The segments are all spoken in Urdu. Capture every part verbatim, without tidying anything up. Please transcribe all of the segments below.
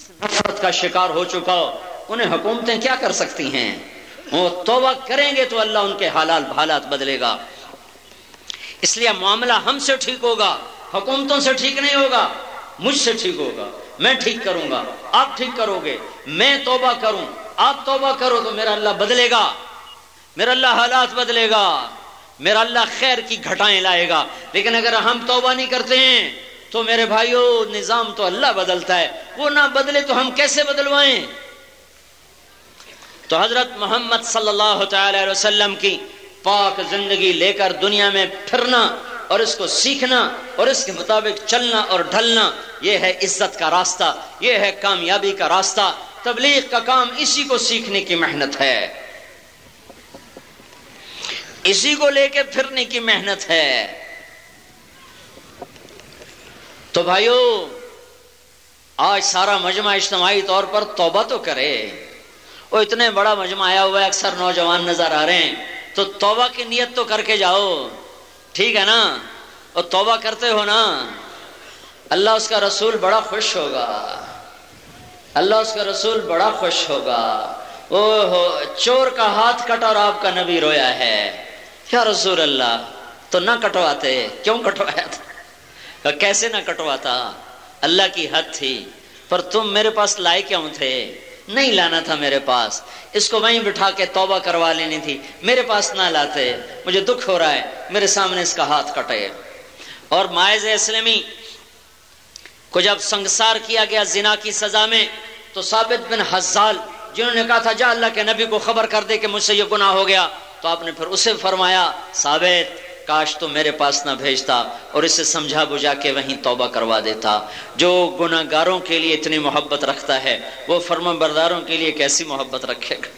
نفرت کا شکار ہو چکا ہو، انہیں حکومتیں کیا کر سکتی ہیں؟ وہ توبہ کریں گے تو اللہ ان کے حالات حالات بدلے گا۔ اس لیے معاملہ ہم سے ٹھیک ہوگا، حکومتوں سے ٹھیک نہیں ہوگا، مجھ سے ٹھیک ہوگا، میں ٹھیک کروں گا، آپ ٹھیک کرو گے، میں توبہ کروں آپ توبہ کرو تو میرا اللہ بدلے گا، میرا اللہ حالات بدلے گا، میرا اللہ خیر کی گھٹائیں لائے گا۔ لیکن اگر ہم توبہ نہیں کرتے ہیں تو میرے بھائیو نظام تو اللہ بدلتا ہے، وہ نہ بدلے تو ہم کیسے بدلوائیں؟ تو حضرت محمد صلی اللہ تعالی علیہ وسلم کی پاک زندگی لے کر دنیا میں پھرنا اور اس کو سیکھنا اور اس کے مطابق چلنا اور ڈھلنا، یہ ہے عزت کا راستہ، یہ ہے کامیابی کا راستہ۔ تبلیغ کا کام اسی کو سیکھنے کی محنت ہے، اسی کو لے کے پھرنے کی محنت ہے۔ تو بھائیو آج سارا مجمع اجتماعی طور پر توبہ تو کرے۔ وہ اتنے بڑا مجمع آیا ہوا ہے، اکثر نوجوان نظر آ رہے ہیں، تو توبہ کی نیت تو کر کے جاؤ، ٹھیک ہے نا؟ اور توبہ کرتے ہو نا، اللہ اس کا رسول بڑا خوش ہوگا، اللہ اس کا رسول بڑا خوش ہوگا۔ او ہو چور کا ہاتھ کٹا اور آپ کا نبی رویا ہے، یا رسول اللہ تو نہ کٹواتے، کیوں کٹوایا تھا؟ کیسے نہ کٹواتا؟ اللہ کی حد تھی، پر تم میرے پاس لائے کیوں تھے؟ نہیں لانا تھا میرے پاس، اس کو وہیں بٹھا کے توبہ کروا لینی تھی، میرے پاس نہ لاتے، مجھے دکھ ہو رہا ہے میرے سامنے اس کا ہاتھ کٹے۔ اور ماعز اسلمی کو جب سنگسار کیا گیا زنا کی سزا میں، تو ثابت بن حزال جنہوں نے کہا تھا جا اللہ کے نبی کو خبر کر دے کہ مجھ سے یہ گناہ ہو گیا، تو آپ نے پھر اسے فرمایا ثابت کاش تو میرے پاس نہ بھیجتا اور اسے سمجھا بجھا کے وہیں توبہ کروا دیتا۔ جو گناہ گاروں کے لیے اتنی محبت رکھتا ہے وہ فرما برداروں کے لیے کیسی محبت رکھے گا؟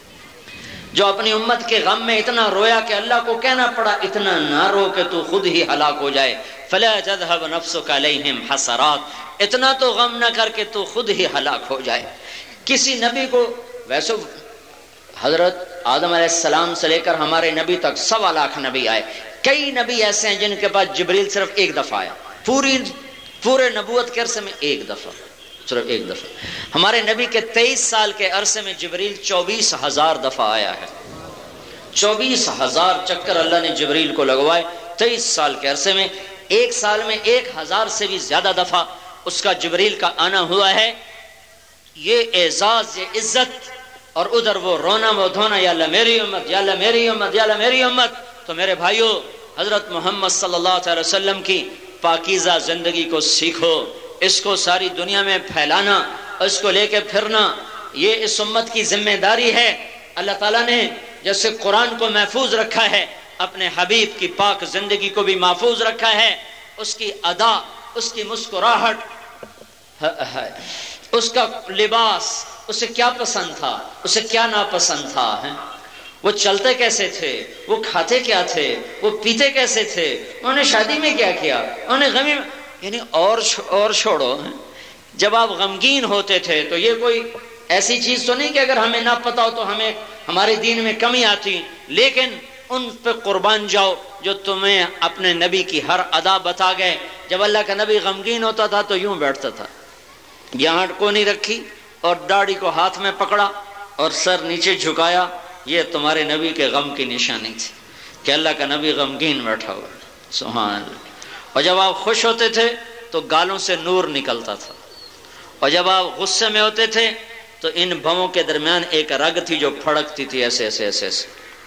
جو اپنی امت کے غم میں اتنا رویا کہ اللہ کو کہنا پڑا اتنا نہ رو کہ تو خود ہی ہلاک ہو جائے، فلا تذهب نفسك عليهم حسرات، اتنا تو غم نہ کر کے تو خود ہی ہلاک ہو جائے۔ کسی نبی کو ویسے حضرت آدم علیہ السلام سے لے کر ہمارے نبی تک سوا لاکھ نبی آئے، کئی نبی ایسے ہیں جن کے پاس جبریل صرف ایک دفعہ آیا، پوری پورے نبوت کے عرصے میں ایک دفعہ، صرف ایک دفعہ۔ ہمارے نبی کے تیئیس سال کے عرصے میں جبریل چوبیس ہزار دفعہ آیا ہے، چوبیس ہزار چکر اللہ نے جبریل کو لگوائے تیئیس سال کے عرصے میں۔ ایک سال میں ایک ہزار سے بھی زیادہ دفعہ اس کا جبریل کا آنا ہوا ہے۔ یہ اعزاز، یہ عزت، اور ادھر وہ رونا وہ دھونا، یا اللہ میری امت، یا اللہ میری امت، یا اللہ میری امت۔ تو میرے بھائیو حضرت محمد صلی اللہ علیہ وسلم کی پاکیزہ زندگی کو سیکھو، اس کو ساری دنیا میں پھیلانا، اس کو لے کے پھرنا، یہ اس امت کی ذمہ داری ہے۔ اللہ تعالیٰ نے جیسے قرآن کو محفوظ رکھا ہے، اپنے حبیب کی پاک زندگی کو بھی محفوظ رکھا ہے۔ اس کی ادا، اس کی مسکراہٹ، اس کا لباس، اسے کیا پسند تھا، اسے کیا ناپسند تھا، وہ چلتے کیسے تھے، وہ کھاتے کیا تھے، وہ پیتے کیسے تھے، انہوں نے شادی میں کیا کیا، انہوں نے غمی میں، یعنی اور اور چھوڑو، جب آپ غمگین ہوتے تھے تو یہ کوئی ایسی چیز تو نہیں کہ اگر ہمیں نہ پتا ہو تو ہمیں ہمارے دین میں کمی آتی، لیکن ان پہ قربان جاؤ جو تمہیں اپنے نبی کی ہر ادا بتا گئے۔ جب اللہ کا نبی غمگین ہوتا تھا تو یوں بیٹھتا تھا، یہاں کو نہیں رکھی اور داڑھی کو ہاتھ میں پکڑا اور سر نیچے جھکایا، یہ تمہارے نبی کے غم کی نشانی تھی کہ اللہ کا نبی غمگین بیٹھا ہوا، سبحان اللہ۔ اور جب آپ خوش ہوتے تھے تو گالوں سے نور نکلتا تھا، اور جب آپ غصے میں ہوتے تھے تو ان بھووں کے درمیان ایک رگ تھی جو پھڑکتی تھی ایسے ایسے ایسے ایسے۔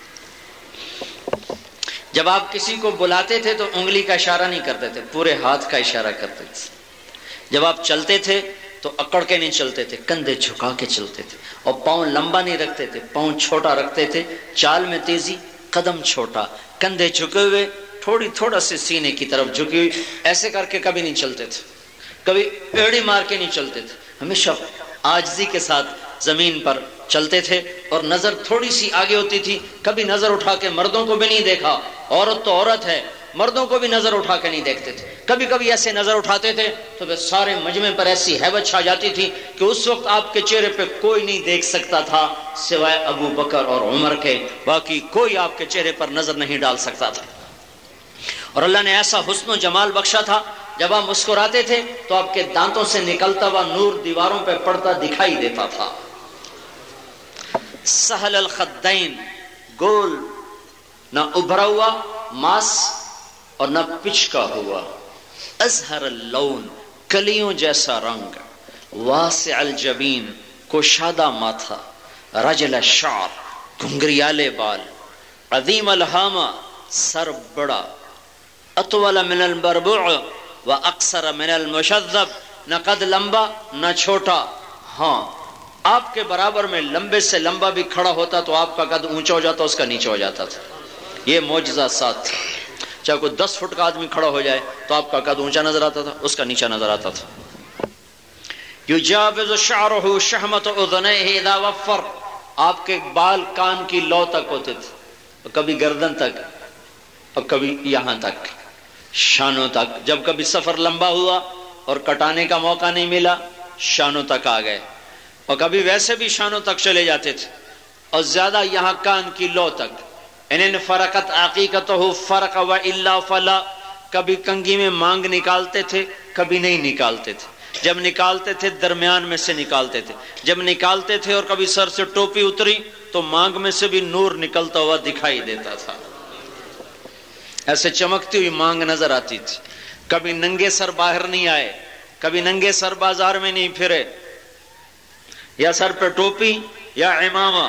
جب آپ کسی کو بلاتے تھے تو انگلی کا اشارہ نہیں کرتے تھے، پورے ہاتھ کا اشارہ کرتے تھے۔ جب آپ چلتے تھے تو اکڑ کے نہیں چلتے تھے، کندھے جھکا کے چلتے تھے، اور پاؤں لمبا نہیں رکھتے تھے، پاؤں چھوٹا رکھتے تھے، چال میں تیزی، قدم چھوٹا، کندھے جھکے ہوئے، تھوڑی تھوڑا سے سینے کی طرف جھکی ہوئی، ایسے کر کے کبھی نہیں چلتے تھے، کبھی ایڑی مار کے نہیں چلتے تھے، ہمیشہ عاجزی کے ساتھ زمین پر چلتے تھے، اور نظر تھوڑی سی آگے ہوتی تھی، کبھی نظر اٹھا کے مردوں کو بھی نہیں دیکھا، عورت تو عورت ہے، مردوں کو بھی نظر اٹھا کے نہیں دیکھتے تھے، کبھی کبھی ایسے نظر اٹھاتے تھے تو پھر سارے مجمع پر ایسی ہیبت چھا جاتی تھی کہ اس وقت آپ کے چہرے پہ کوئی نہیں دیکھ سکتا تھا سوائے ابو بکر اور عمر کے، باقی کوئی آپ کے چہرے پر نظر نہیں ڈال سکتا تھا۔ اور اللہ نے ایسا حسن و جمال بخشا تھا جب آپ مسکراتے تھے تو آپ کے دانتوں سے نکلتا ہوا نور دیواروں پہ پڑتا دکھائی دیتا تھا. سہل الخدین، گول، نہ ابھرا ہوا ماس اور نہ پچکا ہوا. ازہر اللون، کلیوں جیسا رنگ. واسع الجبین، کشادہ ماتھا. رجل الشعر، گھنگریالے بال. عظیم الہامہ، سر بڑا. اطول من البربع و اقصر من المشذب، نہ قد لمبا نہ چھوٹا. ہاں آپ کے برابر میں لمبے سے لمبا بھی کھڑا ہوتا تو آپ کا قد اونچا ہو جاتا، اس کا نیچے ہو جاتا تھا. یہ معجزہ ساتھ تھا. چاہے کوئی دس فٹ کا آدمی کھڑا ہو جائے تو آپ کا قد اونچا نظر آتا تھا، اس کا نیچا نظر آتا تھا. یجاوز شعرہ شحمۃ اذنیہ اذا وفر، آپ کے بال کان کی لو تک ہوتے تھے، کبھی گردن تک اور کبھی یہاں تک، شانوں تک. جب کبھی سفر لمبا ہوا اور کٹانے کا موقع نہیں ملا، شانوں تک آ گئے. اور کبھی ویسے بھی شانوں تک چلے جاتے تھے اور زیادہ یہاں کان کی لو تک. ان فرقت عقیقتہ فرق و الا فلا، کبھی کنگھی میں مانگ نکالتے تھے کبھی نہیں نکالتے تھے. جب نکالتے تھے درمیان میں سے نکالتے تھے، جب نکالتے تھے اور کبھی سر سے ٹوپی اتری تو مانگ میں سے بھی نور نکلتا ہوا دکھائی دیتا تھا. ایسے چمکتی ہوئی مانگ نظر آتی تھی. کبھی ننگے سر باہر نہیں آئے، کبھی ننگے سر بازار میں نہیں پھرے، یا سر پہ ٹوپی یا عمامہ.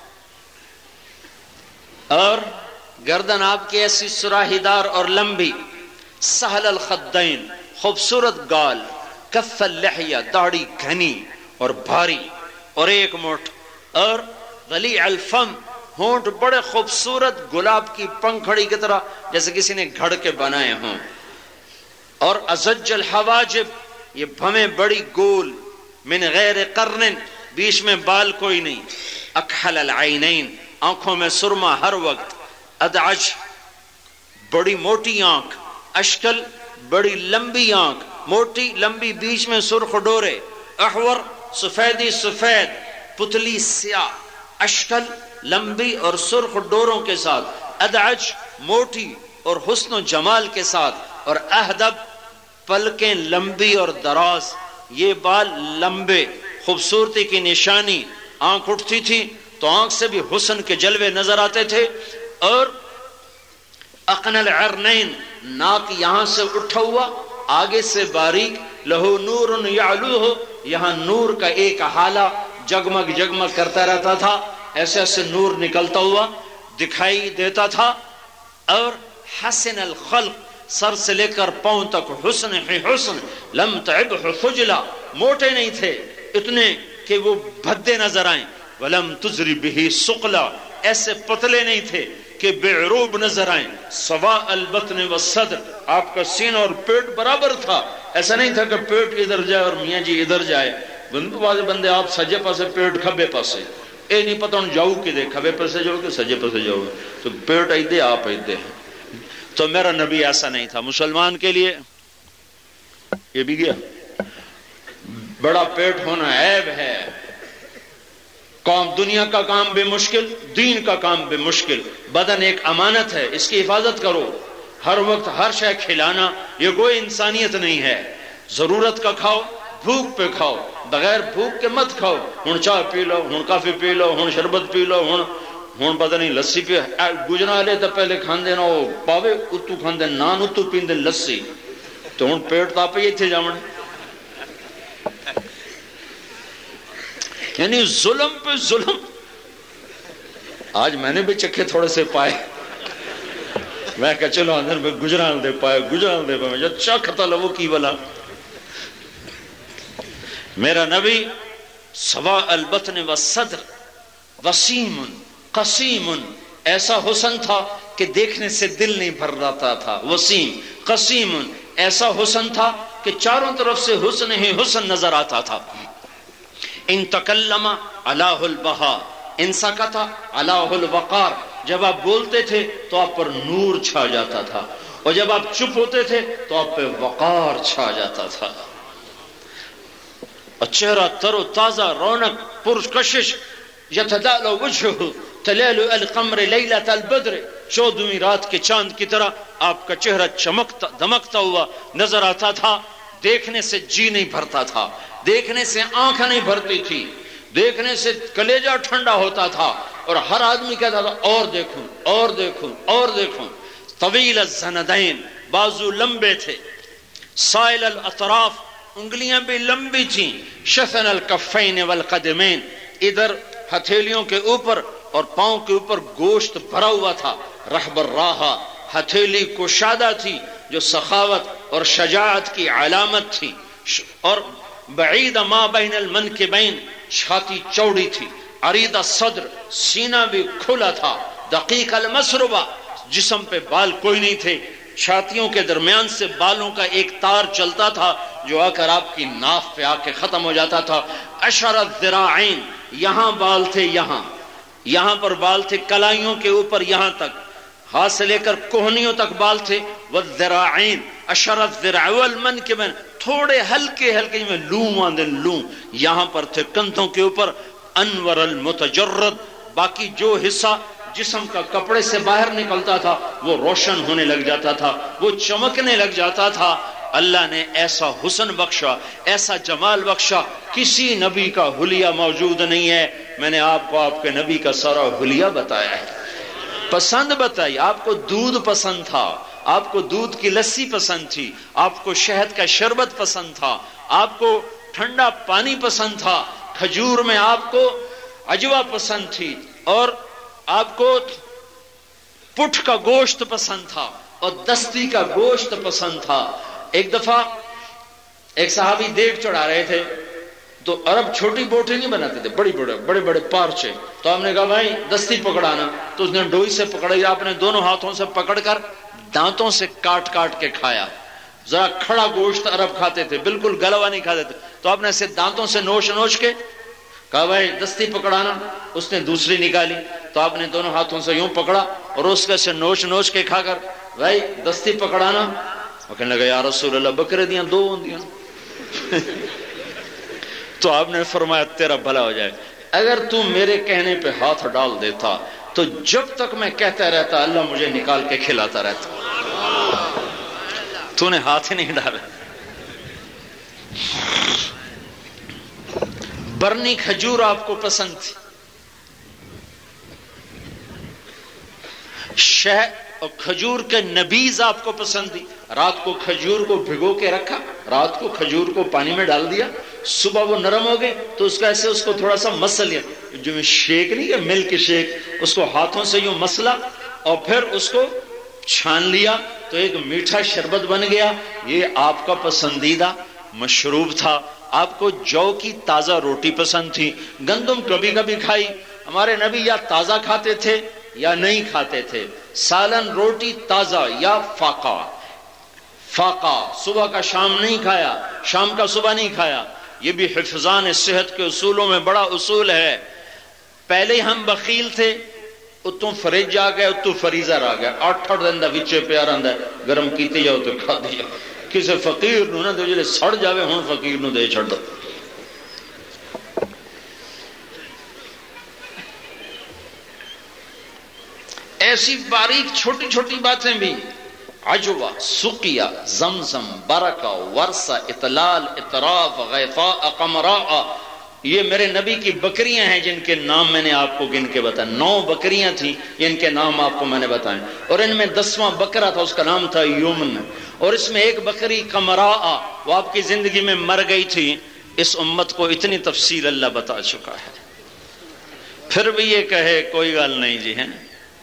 اور گردن آپ کی ایسی سراہی دار اور لمبی. سہل الخدین، خوبصورت گال. کف اللحیہ، داڑھی گھنی اور بھاری اور ایک مٹھ. اور غلیع الفم، ہونٹ بڑے خوبصورت گلاب کی پنکھڑی کی طرح جیسے کسی نے گھڑ کے بنائے ہوں. اور ازج الحواجب، یہ بھمیں بڑی گول. من غیر قرن، بیچ میں بال کوئی نہیں. اکحل العینین، آنکھوں میں سرما ہر وقت. ادعج، بڑی موٹی آنکھ. اشکل، بڑی لمبی آنکھ، موٹی لمبی، بیچ میں سرخ ڈورے. احور، سفیدی سفید، پتلی سیاہ. اشکل، لمبی اور سرخ ڈوروں کے ساتھ. ادعج، موٹی اور حسن و جمال کے ساتھ. اور اہدب، پلکیں لمبی اور دراز. یہ بال لمبے، خوبصورتی کی نشانی. آنکھ اٹھتی تھی تو آنکھ سے بھی حسن کے جلوے نظر آتے تھے. اور اقن العرنین، ناک یہاں سے اٹھا ہوا، آگے سے باریک. لہو نور یعلوہ، یہاں نور کا ایک حالہ جگمگ جگمگ کرتا رہتا تھا، ایسے ایسے نور نکلتا ہوا دکھائی دیتا تھا. اور حسن الخلق، سر سے لے کر پاؤں تک حسن ہی حسن. لم تعبہ خجلا، موٹے نہیں تھے اتنے کہ وہ بھدے نظر آئیں. ولم تزری بہ سقلا، ایسے پتلے نہیں تھے کہ بے عروب نظر آئیں. سواء البطن والصدر، آپ کا سینہ اور پیٹ برابر تھا. ایسا نہیں تھا کہ پیٹ ادھر جائے اور میاں جی ادھر جائے. بندے بندے آپ سجے پاسے پیٹ کھبے پاسے، اے نہیں پتہ جاؤ کہ دے کھبے پاسے جاؤ کہ سجے پاسے جاؤ، تو پیٹ ایدے آپ ایدے. تو میرا نبی ایسا نہیں تھا. مسلمان کے لیے یہ بھی گیا، بڑا پیٹ ہونا عیب ہے. کام دنیا کا کام بے مشکل، دین کا کام بے مشکل. بدن ایک امانت ہے، اس کی حفاظت کرو. ہر وقت ہر شے کھلانا یہ کوئی انسانیت نہیں ہے. ضرورت کا کھاؤ، بھوک پہ کھاؤ، بغیر بھوک کے مت کھاؤ. ہن چائے پی لو، ہن کافی پی لو، ہن شربت پی لو، ہن ہن پتہ نہیں لسی پی. گجرا لے تو پہلے کھاندے نہ وہ پاوے اتو کھاندے نان اتو پیندے لسی، تو ہن پیٹ تاپ ہی اتنے جاون. یعنی ظلم پہ ظلم. آج میں نے بھی چکھے تھوڑے سے پائے، میں کہا چلو اندر میں گجران دے پائے گجران دے پائے جو چکھتا لو کی بلا. میرا نبی سواء البطن والصدر، وسیم قسیم، ایسا حسن تھا کہ دیکھنے سے دل نہیں بھر رہا تھا. وسیم قسیم، ایسا حسن تھا کہ چاروں طرف سے حسن ہی حسن نظر آتا تھا. ان تکلم علاہ البہا، ان سکت علاہ الوقار. جب آپ بولتے تھے تو آپ پر نور چھا جاتا تھا، اور جب آپ چپ ہوتے تھے تو آپ پہ وقار چھا جاتا تھا. اور چہرہ تر و تازہ، رونق، پرکشش. یتدال وجهه تلال القمر لیلۃ البدر، چودہویں رات کے چاند کی طرح آپ کا چہرہ چمکتا دمکتا ہوا نظر آتا تھا. دیکھنے سے جی نہیں بھرتا تھا، دیکھنے سے آنکھ نہیں بھرتی تھی، دیکھنے سے کلیجہ ٹھنڈا ہوتا تھا، اور ہر آدمی کہتا تھا اور دیکھوں اور دیکھوں اور دیکھوں. طویل الزندین، بازو لمبے تھے، سائل الاطراف، انگلیاں بھی لمبی تھیں، شفن الکفین والقدمین، ادھر ہتھیلیوں کے اوپر اور پاؤں کے اوپر گوشت بھرا ہوا تھا. رحب الراحہ، ہتھیلی کشادہ تھی جو سخاوت اور شجاعت کی علامت تھی. اور بعید ما بین المنکبین، چھاتی چوڑی تھی. عریض الصدر، سینہ بھی کھلا تھا. دقیق المسربہ، جسم پہ بال کوئی نہیں تھے، چھاتیوں کے درمیان سے بالوں کا ایک تار چلتا تھا جو آ کر آپ کی ناف پہ آ کے ختم ہو جاتا تھا. اشر الذراعین، یہاں بال تھے، یہاں یہاں پر بال تھے، کلائیوں کے اوپر یہاں تک، ہاتھ سے لے کر کوہنیوں تک بال تھے. والذراعین اشر الذراع والمنکبین، تھوڑے ہلکے ہلکے میں لوں آندے لوں یہاں پر تھے کندھوں کے اوپر. انور المتجرد، باقی جو حصہ جسم کا کپڑے سے باہر نکلتا تھا وہ روشن ہونے لگ جاتا تھا، وہ چمکنے لگ جاتا تھا. اللہ نے ایسا حسن بخشا، ایسا جمال بخشا، کسی نبی کا حلیہ موجود نہیں ہے. میں نے آپ کو آپ کے نبی کا سارا حلیہ بتایا ہے، پسند بتائی. آپ کو دودھ پسند تھا، آپ کو دودھ کی لسی پسند تھی، آپ کو شہد کا شربت پسند تھا، آپ کو ٹھنڈا پانی پسند تھا، کھجور میں آپ کو عجوہ پسند تھی، اور آپ کو پٹھ کا گوشت پسند تھا اور دستی کا گوشت پسند تھا. ایک دفعہ ایک صحابی دیگ چڑھا رہے تھے تو عرب چھوٹی بوٹیں نہیں بناتے تھے، بڑی بڑے بڑے بڑے پارچے. تو ہم نے کہا بھائی دستی پکڑانا، تو اس نے ڈوئی سے پکڑی، آپ نے دونوں ہاتھوں سے پکڑ کر دانتوں سے کاٹ کاٹ کے کھایا. ذرا کھڑا گوشت عرب کھاتے تھے، بالکل گلوا نہیں کھاتے تھے. تو آپ نے اسے دانتوں سے نوش نوش کے کہا بھائی دستی پکڑانا. اس نے دوسری نکالی تو آپ نے دونوں ہاتھوں سے یوں پکڑا اور اس کے سے نوش نوش کے کھا کر بھائی دستی پکڑانا. وہ کہنے لگا یا رسول اللہ بکرے دیاں دو ہوندیاں. تو آپ نے فرمایا تیرا بھلا ہو جائے، اگر تو میرے کہنے پہ ہاتھ ڈال دیتا تو جب تک میں کہتا رہتا اللہ مجھے نکال کے کھلاتا رہتا. تو نے ہاتھ ہی نہیں ڈالا. برنی کھجور آپ کو پسند تھی، شہد اور کھجور کے نبیز آپ کو پسند تھی. رات کو کھجور کو بھگو کے رکھا، رات کو کھجور کو پانی میں ڈال دیا، صبح وہ نرم ہو گئے تو اس کا ایسے اس کو تھوڑا سا مسل لیا، جو شیک نہیں کہ ملک شیک، اس کو ہاتھوں سے یوں مسلا اور پھر اس کو چھان لیا تو ایک میٹھا شربت بن گیا. یہ آپ کا پسندیدہ مشروب تھا. آپ کو جو کی تازہ روٹی پسند تھی. گندم کبھی کبھی کھائی. ہمارے نبی یا تازہ کھاتے تھے یا نہیں کھاتے تھے. سالن روٹی تازہ یا فاقہ، فاقہ صبح کا شام نہیں کھایا، شام کا صبح نہیں کھایا. یہ بھی حفظان صحت کے اصولوں میں بڑا اصول ہے. پہلے ہم بخیل تھے، اتوں فریج آ گئے، اتوں فریزر آ گیا، آٹھ آٹھ دن دا وچے پیار آندا ہے، گرم کیتے جاؤ تو کھا دیا. کسی فقیر نو نہ دو جڑے سڑ جاوے، ہن فقیر نو دے چھڑ دو. ایسی باریک چھوٹی چھوٹی باتیں بھی، عجوہ، سقیہ، زمزم، برکہ، ورثہ، اطلال، اطراف، غیفاء، قمراء، یہ میرے نبی کی بکریاں ہیں جن کے نام میں نے آپ کو گن کے بتایا. نو بکریاں تھیں جن کے نام آپ کو میں نے بتائے، اور ان میں دسواں بکرا تھا، اس کا نام تھا یمن، اور اس میں ایک بکری قمراء وہ آپ کی زندگی میں مر گئی تھی. اس امت کو اتنی تفصیل اللہ بتا چکا ہے، پھر بھی یہ کہے کوئی گال نہیں جی ہیں.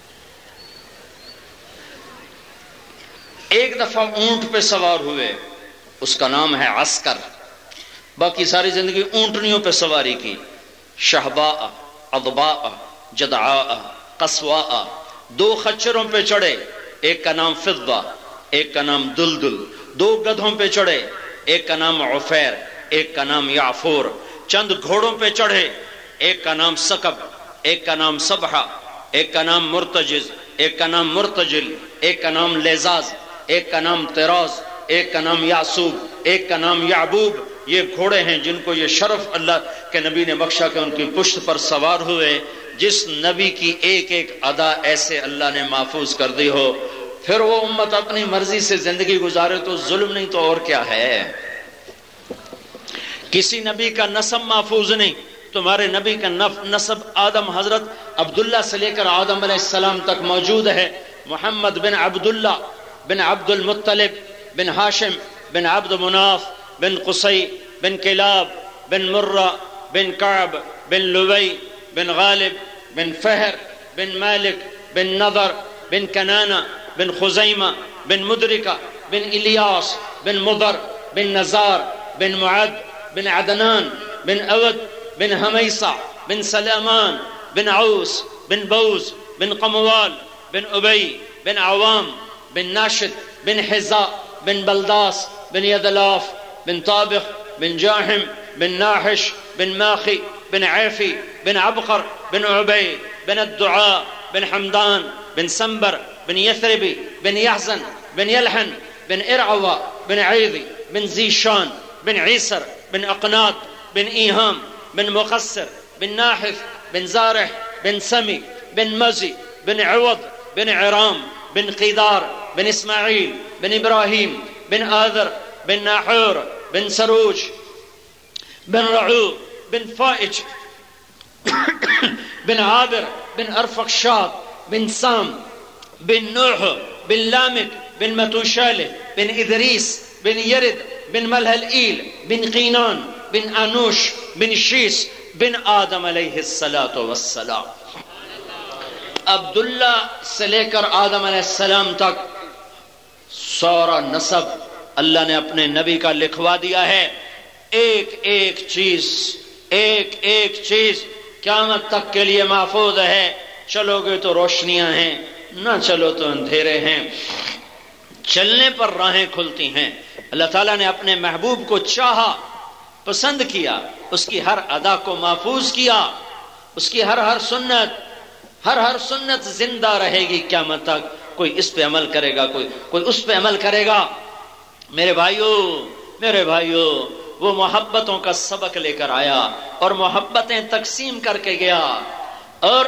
ایک دفعہ اونٹ پہ سوار ہوئے، اس کا نام ہے عسکر، باقی ساری زندگی اونٹنیوں پہ سواری کی. شہباء، اضباء، جدعاء، قصواء، دو خچروں پہ چڑھے، ایک کا نام فضہ، ایک کا نام دلدل. دو گدھوں پہ چڑھے، ایک کا نام عفیر، ایک کا نام یعفور. چند گھوڑوں پہ چڑھے، ایک کا نام سکب، ایک کا نام سبحہ، ایک کا نام مرتجز، ایک کا نام مرتجل، ایک کا نام لیزاز، ایک کا نام تراز، ایک کا نام یعصوب، ایک کا نام یعبوب، یہ گھوڑے ہیں جن کو یہ شرف اللہ کے نبی نے بخشا کہ ان کی پشت پر سوار ہوئے. جس نبی کی ایک ایک ادا ایسے اللہ نے محفوظ کر دی ہو، پھر وہ امت اپنی مرضی سے زندگی گزارے تو ظلم نہیں تو اور کیا ہے. کسی نبی کا نسب محفوظ نہیں. تمہارے نبی کا نسب آدم حضرت عبداللہ سے لے کر آدم علیہ السلام تک موجود ہے. محمد بن عبداللہ بن عبد المطلب بن ہاشم بن عبد مناف بن قصی بن کلاب بن مرہ بن کعب بن لوی بن غالب بن فہر بن مالک بن نضر بن کنانہ بن خزیمہ بن مدرکہ بن الیاس بن مضر بن نزار بن معد بن عدنان بن اود بن حمیصہ بن سلیمان بن عوس بن بوز بن قموال بن ابی بن عوام بن ناشد بن حزاء بن بلداس بن یدلاف بن طابخ بن جاحم بن ناحش بن ماخي بن عيفي بن عبقر بن عبيد بن الدعاء بن حمدان بن سنبر بن يثربي بن يحزن بن يلحن بن إرعوى بن عيذي بن زيشان بن عيسر بن أقناط بن إيهام بن مقصر بن ناحث بن زارح بن سمي بن مزي بن عوض بن عرام بن قيدار بن إسماعيل بن إبراهيم بن آذر بن ناحور بن سروج بن رعو بن فائج بن عابر بن أرفقشاد بن سام بن نوح بن لامك بن متوشالة بن إدريس بن يرد بن ملهلئيل بن قينان بن آنوش بن شيس بن آدم علیہ الصلاۃ والسلام. عبداللہ سے لے کر آدم علیہ السلام تک سارا نسب اللہ نے اپنے نبی کا لکھوا دیا ہے. ایک ایک چیز ایک ایک چیز قیامت تک کے لیے محفوظ ہے. چلو گے تو روشنیاں ہیں، نہ چلو تو اندھیرے ہیں. چلنے پر راہیں کھلتی ہیں. اللہ تعالیٰ نے اپنے محبوب کو چاہا، پسند کیا، اس کی ہر ادا کو محفوظ کیا، اس کی ہر ہر سنت ہر ہر سنت زندہ رہے گی قیامت تک. کوئی اس پہ عمل کرے گا، کوئی کوئی اس پہ عمل کرے گا. میرے بھائیو میرے بھائیو وہ محبتوں کا سبق لے کر آیا اور محبتیں تقسیم کر کے گیا اور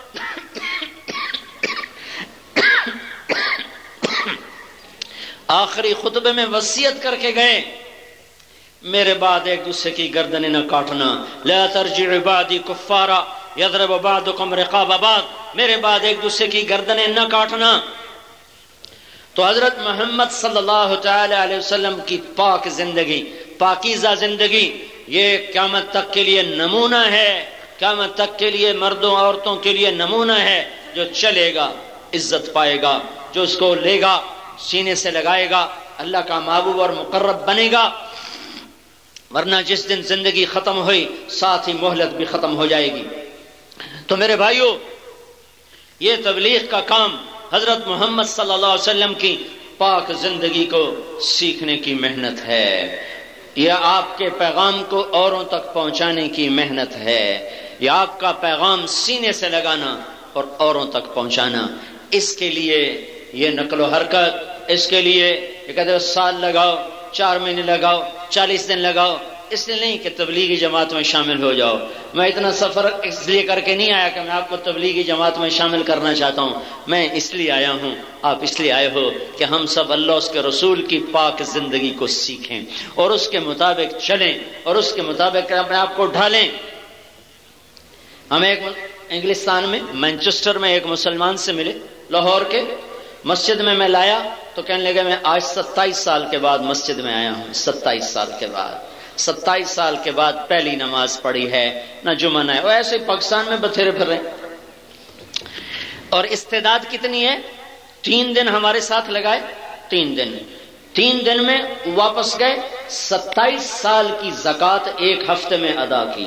آخری خطبے میں وصیت کر کے گئے، میرے بعد ایک دوسرے کی گردنیں نہ کاٹنا. لا ترجع بعدی کفارا یضرب بعضکم رقاب بعض، میرے بعد ایک دوسرے کی گردنیں نہ کاٹنا. تو حضرت محمد صلی اللہ تعالی علیہ وسلم کی پاک زندگی، پاکیزہ زندگی، یہ قیامت تک کے لیے نمونہ ہے. قیامت تک کے لیے مردوں عورتوں کے لیے نمونہ ہے. جو چلے گا عزت پائے گا، جو اس کو لے گا سینے سے لگائے گا اللہ کا محبوب اور مقرب بنے گا. ورنہ جس دن زندگی ختم ہوئی ساتھ ہی مہلت بھی ختم ہو جائے گی. تو میرے بھائیو، یہ تبلیغ کا کام حضرت محمد صلی اللہ علیہ وسلم کی پاک زندگی کو سیکھنے کی محنت ہے. یہ آپ کے پیغام کو اوروں تک پہنچانے کی محنت ہے. یہ آپ کا پیغام سینے سے لگانا اور اوروں تک پہنچانا. اس کے لیے یہ نقل و حرکت، اس کے لیے یہ کہتے ہیں سال لگاؤ، چار مہینے لگاؤ، چالیس دن لگاؤ، اس لیے نہیں کہ تبلیغی جماعت میں شامل ہو جاؤ. میں اتنا سفر اس لیے کر کے نہیں آیا کہ میں آپ کو تبلیغی جماعت میں شامل کرنا چاہتا ہوں. میں اس لیے آیا ہوں، آپ اس لیے آئے ہو کہ ہم سب اللہ اس کے رسول کی پاک زندگی کو سیکھیں اور اس کے مطابق چلیں اور اس کے مطابق اپنے آپ کو ڈھالیں. ہمیں ایک انگلستان میں مینچسٹر میں ایک مسلمان سے ملے، لاہور کے. مسجد میں میں لایا تو کہنے لگے میں آج ستائیس سال کے بعد مسجد میں آیا ہوں. ستائیس سال کے بعد ستائیس سال کے بعد پہلی نماز پڑھی ہے، نہ جمعہ نہ. وہ ایسے پاکستان میں بتھیرے پھر رہے. اور استعداد کتنی ہے؟ تین دن ہمارے ساتھ لگائے، تین دن تین دن میں واپس گئے. ستائیس سال کی زکوٰۃ ایک ہفتے میں ادا کی.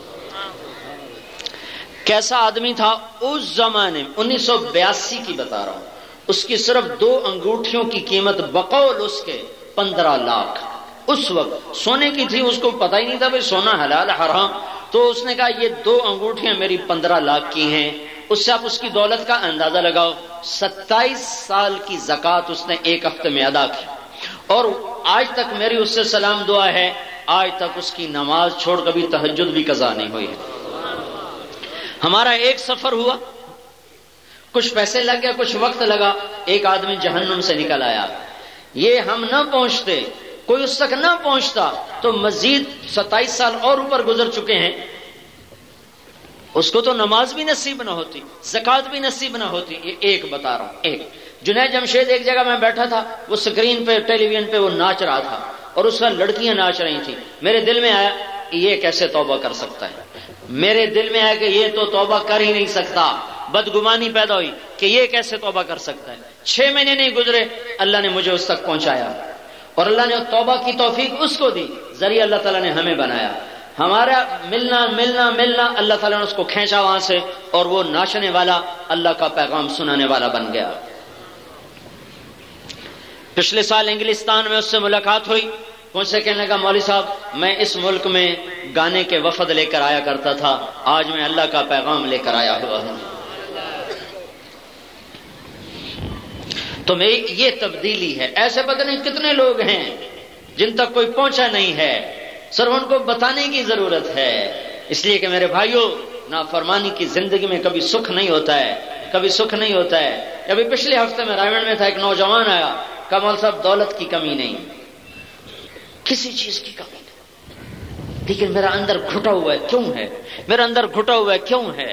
کیسا آدمی تھا اس زمانے میں؟ انیس سو بیاسی کی بتا رہا ہوں. اس کی صرف دو انگوٹھیوں کی قیمت بقول اس کے پندرہ لاکھ. اس وقت سونے کی تھی، اس کو پتہ ہی نہیں تھا بھائی سونا حلال حرام. تو اس نے کہا یہ دو انگوٹھیاں میری پندرہ لاکھ کی ہیں. اس سے آپ اس کی دولت کا اندازہ لگاؤ. ستائیس سال کی زکوٰۃ اس نے ایک ہفتے میں ادا کی. اور آج تک میری اس سے سلام دعا ہے آج تک اس کی نماز چھوڑ کبھی تہجد بھی قضا نہیں ہوئی ہے۔ ہمارا ایک سفر ہوا، کچھ پیسے لگ گئے، کچھ وقت لگا، ایک آدمی جہنم سے نکل آیا۔ یہ ہم نہ پہنچتے، کوئی اس تک نہ پہنچتا تو مزید ستائیس سال اور اوپر گزر چکے ہیں، اس کو تو نماز بھی نصیب نہ ہوتی، زکوٰۃ بھی نصیب نہ ہوتی۔ یہ ایک بتا رہا ہوں۔ ایک جنید جمشید ایک جگہ میں بیٹھا تھا، وہ سکرین پہ ٹیلی ویژن پہ وہ ناچ رہا تھا اور اس کا لڑکیاں ناچ رہی تھیں۔ میرے دل میں آیا یہ کیسے توبہ کر سکتا ہے، میرے دل میں آیا کہ یہ تو توبہ کر ہی نہیں سکتا، بدگمانی پیدا ہوئی کہ یہ کیسے توبہ کر سکتا ہے۔ چھ مہینے نہیں گزرے، اللہ نے مجھے اس تک پہنچایا اور اللہ نے توبہ کی توفیق اس کو دی، ذریعہ اللہ تعالیٰ نے ہمیں بنایا۔ ہمارا ملنا ملنا ملنا اللہ تعالیٰ نے اس کو کھینچا وہاں سے اور وہ ناچنے والا اللہ کا پیغام سنانے والا بن گیا۔ پچھلے سال انگلستان میں اس سے ملاقات ہوئی، مجھ سے کہنے لگا مولوی صاحب میں اس ملک میں گانے کے وفد لے کر آیا کرتا تھا، آج میں اللہ کا پیغام لے کر آیا ہوا ہوں۔ تو میں یہ تبدیلی ہے۔ ایسے پتہ نہیں کتنے لوگ ہیں جن تک کوئی پہنچا نہیں ہے، صرف ان کو بتانے کی ضرورت ہے۔ اس لیے کہ میرے بھائیوں، نافرمانی کی زندگی میں کبھی سکھ نہیں ہوتا ہے، کبھی سکھ نہیں ہوتا ہے۔ ابھی پچھلے ہفتے میں رائے میں تھا، ایک نوجوان آیا، کمال صاحب دولت کی کمی نہیں، کسی چیز کی کمی نہیں، لیکن میرا اندر گھٹا ہوا ہے، کیوں ہے؟ میرا اندر گھٹا ہوا ہے کیوں ہے؟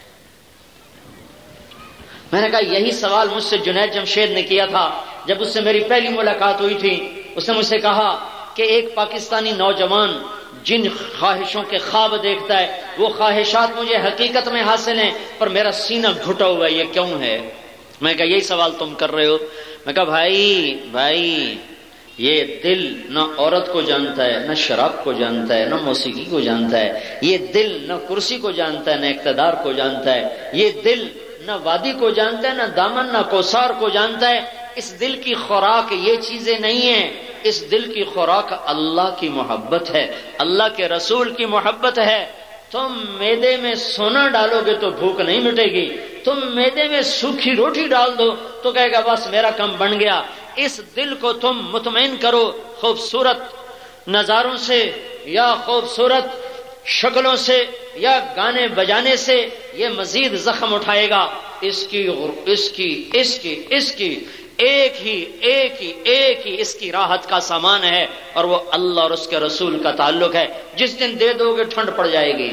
میں نے کہا یہی سوال مجھ سے جنید جمشید نے کیا تھا جب اس سے میری پہلی ملاقات ہوئی تھی۔ اس نے مجھ سے کہا کہ ایک پاکستانی نوجوان جن خواہشوں کے خواب دیکھتا ہے وہ خواہشات مجھے حقیقت میں حاصل ہیں، پر میرا سینہ گھٹا ہوا ہے، یہ کیوں ہے؟ میں کہا یہی سوال تم کر رہے ہو۔ میں کہا بھائی بھائی یہ دل نہ عورت کو جانتا ہے، نہ شراب کو جانتا ہے، نہ موسیقی کو جانتا ہے، یہ دل نہ کرسی کو جانتا ہے، نہ اقتدار کو جانتا ہے، یہ دل نہ وادی کو جانتا ہے، نہ دامن نہ کوثار کو جانتا ہے۔ اس دل کی خوراک یہ چیزیں نہیں ہیں، اس دل کی خوراک اللہ کی محبت ہے، اللہ کے رسول کی محبت ہے۔ تم میدے میں سونا ڈالو گے تو بھوک نہیں مٹے گی، تم میدے میں سوکھی روٹی ڈال دو تو کہے گا بس میرا کام بن گیا۔ اس دل کو تم مطمئن کرو، خوبصورت نظاروں سے یا خوبصورت شکلوں سے یا گانے بجانے سے یہ مزید زخم اٹھائے گا۔ اس کی اس کی اس کی اس کی ایک ہی ایک ہی ایک ہی اس کی راحت کا سامان ہے اور وہ اللہ اور اس کے رسول کا تعلق ہے۔ جس دن دے دو گے ٹھنڈ پڑ جائے گی۔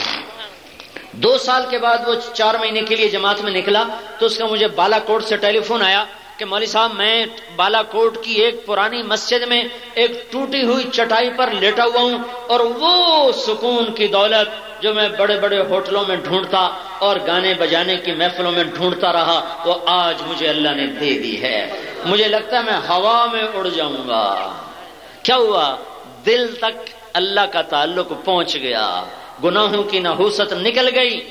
دو سال کے بعد وہ چار مہینے کے لیے جماعت میں نکلا تو اس کا مجھے بالا کوٹ سے ٹیلی فون آیا کہ مولوی صاحب میں بالا کوٹ کی ایک پرانی مسجد میں ایک ٹوٹی ہوئی چٹائی پر لیٹا ہوا ہوں اور وہ سکون کی دولت جو میں بڑے بڑے ہوٹلوں میں ڈھونڈتا اور گانے بجانے کی محفلوں میں ڈھونڈتا رہا وہ آج مجھے اللہ نے دے دی ہے۔ مجھے لگتا ہے میں ہوا میں اڑ جاؤں گا۔ کیا ہوا؟ دل تک اللہ کا تعلق پہنچ گیا، گناہوں کی نحوست نکل گئی۔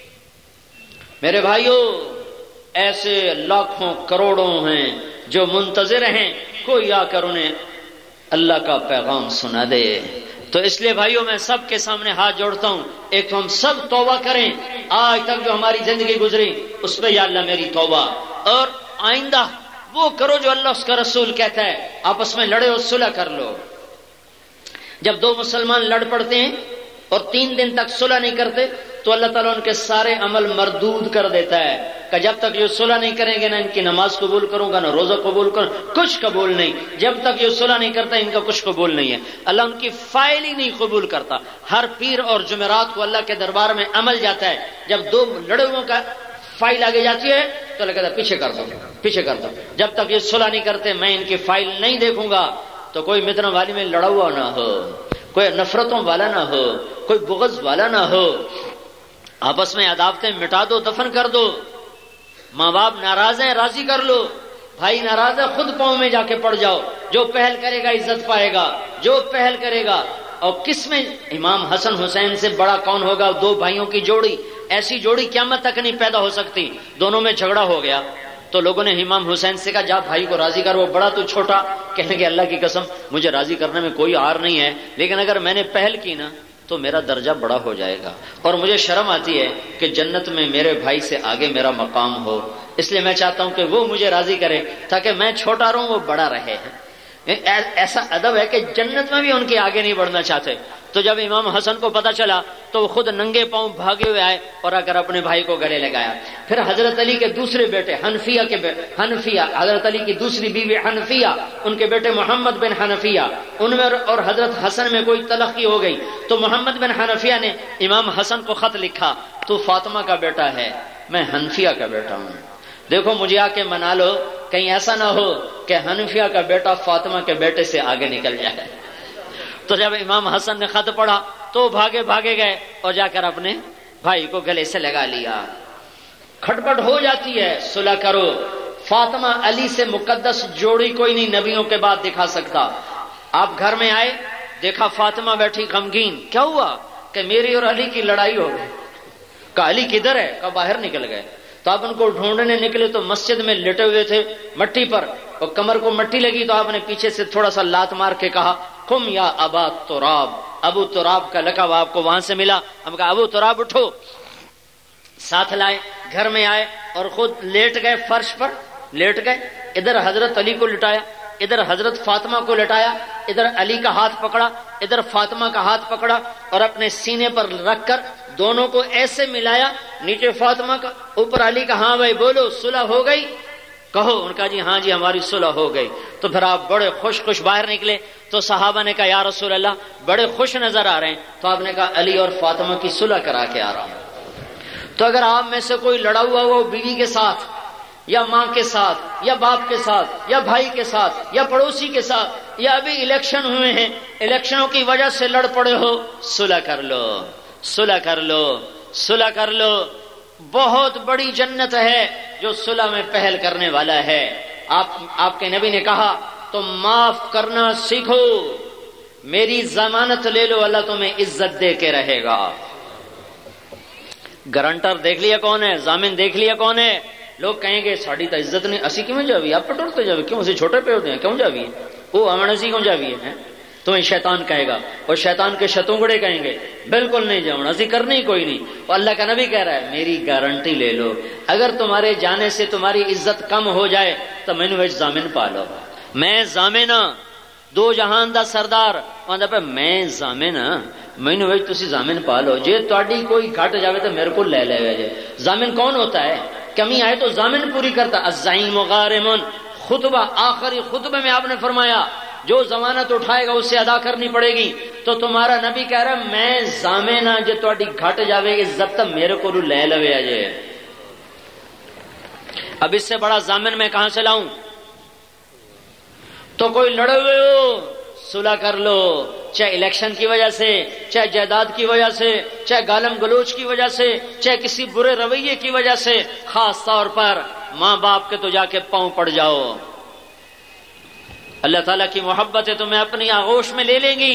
میرے بھائیوں ایسے لاکھوں کروڑوں ہیں جو منتظر ہیں کوئی آ کر انہیں اللہ کا پیغام سنا دے۔ تو اس لیے بھائیوں میں سب کے سامنے ہاتھ جوڑتا ہوں، ایک تو ہم سب توبہ کریں، آج تک جو ہماری زندگی گزری اس پہ یا اللہ میری توبہ، اور آئندہ وہ کرو جو اللہ اس کا رسول کہتا ہے، آپس میں لڑے اور صلح کر لو۔ جب دو مسلمان لڑ پڑتے ہیں اور تین دن تک صلح نہیں کرتے تو اللہ تعالیٰ ان کے سارے عمل مردود کر دیتا ہے کہ جب تک یہ صلح نہیں کریں گے نہ ان کی نماز قبول کروں گا، نہ روزہ قبول کروں، کچھ قبول نہیں۔ جب تک یہ صلح نہیں کرتا ان کا کچھ قبول نہیں ہے، اللہ ان کی فائل ہی نہیں قبول کرتا۔ ہر پیر اور جمعرات کو اللہ کے دربار میں عمل جاتا ہے، جب دو لڑے ہوئوں کا فائل آگے جاتی ہے تو اللہ کہتا ہے پیچھے کر دو پیچھے کر دو، جب تک یہ صلح نہیں کرتے میں ان کی فائل نہیں دیکھوں گا۔ تو کوئی متن والی میں لڑا ہوا نہ ہو، کوئی نفرتوں والا نہ ہو، کوئی بغض والا نہ ہو، آپس میں عداوتیں مٹا دو، دفن کر دو۔ ماں باپ ناراض ہیں راضی کر لو، بھائی ناراض ہے خود پاؤں میں جا کے پڑ جاؤ، جو پہل کرے گا عزت پائے گا، جو پہل کرے گا۔ اور کس میں امام حسن حسین سے بڑا کون ہوگا؟ دو بھائیوں کی جوڑی، ایسی جوڑی قیامت تک نہیں پیدا ہو سکتی۔ دونوں میں جھگڑا ہو گیا تو لوگوں نے امام حسین سے کہا جا بھائی کو راضی کر، وہ بڑا تو چھوٹا، کہنے کہ اللہ کی قسم مجھے راضی کرنے میں کوئی آر نہیں ہے، لیکن اگر میں نے پہل کی نا تو میرا درجہ بڑا ہو جائے گا اور مجھے شرم آتی ہے کہ جنت میں میرے بھائی سے آگے میرا مقام ہو، اس لیے میں چاہتا ہوں کہ وہ مجھے راضی کرے تاکہ میں چھوٹا رہوں وہ بڑا رہے۔ ایسا ادب ہے کہ جنت میں بھی ان کے آگے نہیں بڑھنا چاہتے. تو جب امام حسن کو پتا چلا تو وہ خود ننگے پاؤں بھاگے ہوئے آئے اور آ کر اپنے بھائی کو گلے لگایا. پھر حضرت علی کے دوسرے بیٹے حنفیہ کے حنفیہ حضرت علی کی دوسری بیوی حنفیہ، ان کے بیٹے محمد بن حنفیہ، ان میں اور حضرت حسن میں کوئی تلخی ہو گئی تو محمد بن حنفیہ نے امام حسن کو خط لکھا، تو فاطمہ کا بیٹا ہے، میں حنفیہ کا بیٹا ہوں، دیکھو مجھے آ کے منا لو، کہیں ایسا نہ ہو کہ حنفیہ کا بیٹا فاطمہ کے بیٹے سے آگے نکل جائے. تو جب امام حسن نے خط پڑھا تو بھاگے بھاگے گئے اور جا کر اپنے بھائی کو گلے سے لگا لیا. کھٹپٹ ہو جاتی ہے، صلح کرو. فاطمہ علی سے مقدس جوڑی کوئی نہیں نبیوں کے بعد دکھا سکتا. آپ گھر میں آئے، دیکھا فاطمہ بیٹھی غمگین. کیا ہوا؟ کہ میری اور علی کی لڑائی ہو گئی. کہا علی کدھر ہے؟ کہا باہر نکل گئے. تو آپ ان کو ڈھونڈنے نکلے تو مسجد میں لٹے ہوئے تھے مٹی پر، اور کمر کو مٹی لگی تو آپ نے پیچھے سے تھوڑا سا لات مار کے کہا قم یا ابا تراب. ابو تراب کا لقب آپ کو وہاں سے ملا. ہم کہا ابو تراب اٹھو. ساتھ لائے، گھر میں آئے اور خود لیٹ گئے، فرش پر لیٹ گئے. ادھر حضرت علی کو لٹایا، ادھر حضرت فاطمہ کو لٹایا، ادھر علی کا ہاتھ پکڑا، ادھر فاطمہ کا ہاتھ پکڑا اور اپنے سینے پر رکھ کر دونوں کو ایسے ملایا، نیچے فاطمہ کا، اوپر علی کا. ہاں بھائی بولو، صلح ہو گئی؟ کہو. ان کا جی ہاں جی ہماری صلح ہو گئی. تو پھر آپ بڑے خوش خوش باہر نکلے. تو صحابہ نے کہا یا رسول اللہ بڑے خوش نظر آ رہے ہیں. تو آپ نے کہا علی اور فاطمہ کی صلح کرا کے آ رہا ہوں. تو اگر آپ میں سے کوئی لڑا ہوا ہو بیوی کے ساتھ یا ماں کے ساتھ یا باپ کے ساتھ یا بھائی کے ساتھ یا پڑوسی کے ساتھ، یا ابھی الیکشن ہوئے ہیں، الیکشنوں کی وجہ سے لڑ پڑے ہو، صلح کر لو، صلح کر لو، صلح کر لو. بہت بڑی جنت ہے جو صلح میں پہل کرنے والا ہے. آپ آپ کے نبی نے کہا تم معاف کرنا سیکھو، میری ضمانت لے لو، اللہ تمہیں عزت دے کے رہے گا. گارنٹر دیکھ لیا کون ہے، ضامن دیکھ لیا کون ہے. لوگ کہیں گے ساڑی تو عزت نہیں، اسی کیوں جاوی آپ پٹورتے جاوی، کیوں اسی چھوٹے پہ ہوتے ہیں، کیوں جاوی وہ ہمیں اسی کیوں جاوی ہے. تمہیں شیطان کہے گا اور شیطان کے شتونگڑے کہیں گے بالکل نہیں جاؤں، اسی کرنی کوئی نہیں. اور اللہ کا نبی کہہ رہا ہے میری گارنٹی لے لو، اگر تمہارے جانے سے تمہاری عزت کم ہو جائے تو مینوں وچ ضامن پا لو. میں ضامن ہاں، دو جہان دا سردار. پہ میں ضامن ہاں، مینوں وچ تسی ضامن پا لو. جے تہاڈی کوئی گھٹ جاوے تو میرے کو لے لے جے. ضامن کون ہوتا ہے؟ کمی آئے تو ضامن پوری کرتا. الزعیم غارم. خطبہ آخری خطبے میں آپ نے فرمایا جو ضمانت اٹھائے گا اسے ادا کرنی پڑے گی. تو تمہارا نبی کہہ رہا میں ضامن ہاں، جے تہاڈی گھٹ جاوے عزت تے میرے کو لے لوے اجے. اب اس سے بڑا ضامن میں کہاں سے لاؤں؟ تو کوئی لڑے ہوئے ہو صلح کر لو، چاہے الیکشن کی وجہ سے، چاہے جائیداد کی وجہ سے، چاہے گالم گلوچ کی وجہ سے، چاہے کسی برے رویے کی وجہ سے. خاص طور پر ماں باپ کے تو جا کے پاؤں پڑ جاؤ. اللہ تعالیٰ کی محبت ہے تمہیں اپنی آغوش میں لے لیں گی.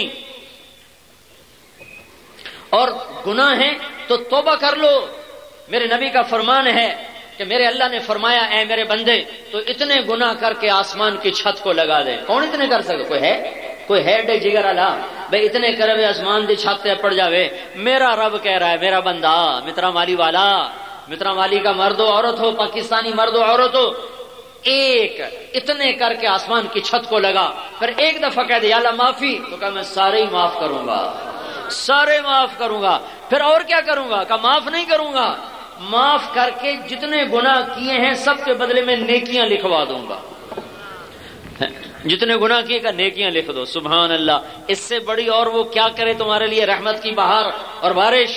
اور گناہ ہے تو توبہ کر لو. میرے نبی کا فرمان ہے کہ میرے اللہ نے فرمایا اے میرے بندے تو اتنے گناہ کر کے آسمان کی چھت کو لگا دے. کون اتنے کر سکے؟ کوئی ہے؟ کوئی ہے ڈے جگر اللہ بھائی اتنے کرے آسمان دی چھت تے پڑ جاوے؟ میرا رب کہہ رہا ہے میرا بندہ مترا مالی والا، مترا مالی کا مرد و عورت ہو، پاکستانی مرد و عورت ہو، ایک اتنے کر کے آسمان کی چھت کو لگا، پھر ایک دفعہ کہہ دے یا اللہ معافی، تو کہا میں سارے ہی معاف کروں گا، سارے معاف کروں گا. پھر اور کیا کروں گا؟ کہا معاف نہیں کروں گا، معاف کر کے جتنے گناہ کیے ہیں سب کے بدلے میں نیکیاں لکھوا دوں گا. جتنے گناہ کیے کا نیکیاں لکھ دو. سبحان اللہ. اس سے بڑی اور وہ کیا کرے تمہارے لیے رحمت کی بہار اور بارش.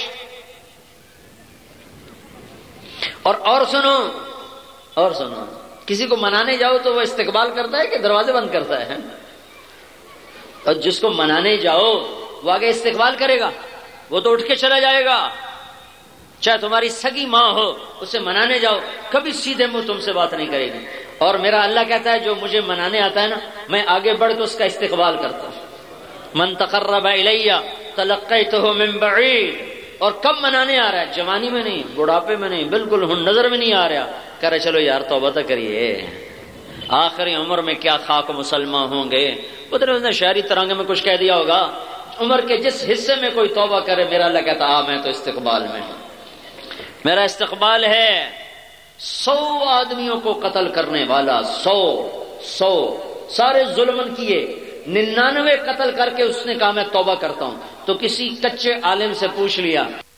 اور اور سنو اور سنو کسی کو منانے جاؤ تو وہ استقبال کرتا ہے کہ دروازے بند کرتا ہے؟ اور جس کو منانے جاؤ وہ آگے استقبال کرے گا، وہ تو اٹھ کے چلا جائے گا. چاہے تمہاری سگی ماں ہو اسے منانے جاؤ کبھی سیدھے منہ تم سے بات نہیں کرے گی. اور میرا اللہ کہتا ہے جو مجھے منانے آتا ہے نا میں آگے بڑھ کے اس کا استقبال کرتا ہوں. من تقرب الیہ تلقیتہ من بعید. اور کب منانے آ رہا ہے؟ جوانی میں نہیں، بڑھاپے میں نہیں، بالکل ہن نظر میں نہیں آ رہا. کہہ رہے چلو یار توبہ تو کریے، آخری عمر میں کیا خاک مسلمان ہوں گے. پتہ نہیں اس نے شہری ترانگے میں کچھ کہہ دیا ہوگا. عمر کے جس حصے میں کوئی توبہ کرے میرا اللہ کہتا آ میں تو استقبال میں ہوں. میرا استقبال ہے سو آدمیوں کو قتل کرنے والا، سو سو سارے ظلم کیے، ننانوے قتل کر کے اس نے کہا میں توبہ کرتا ہوں۔ تو کسی کچے عالم سے پوچھ لیا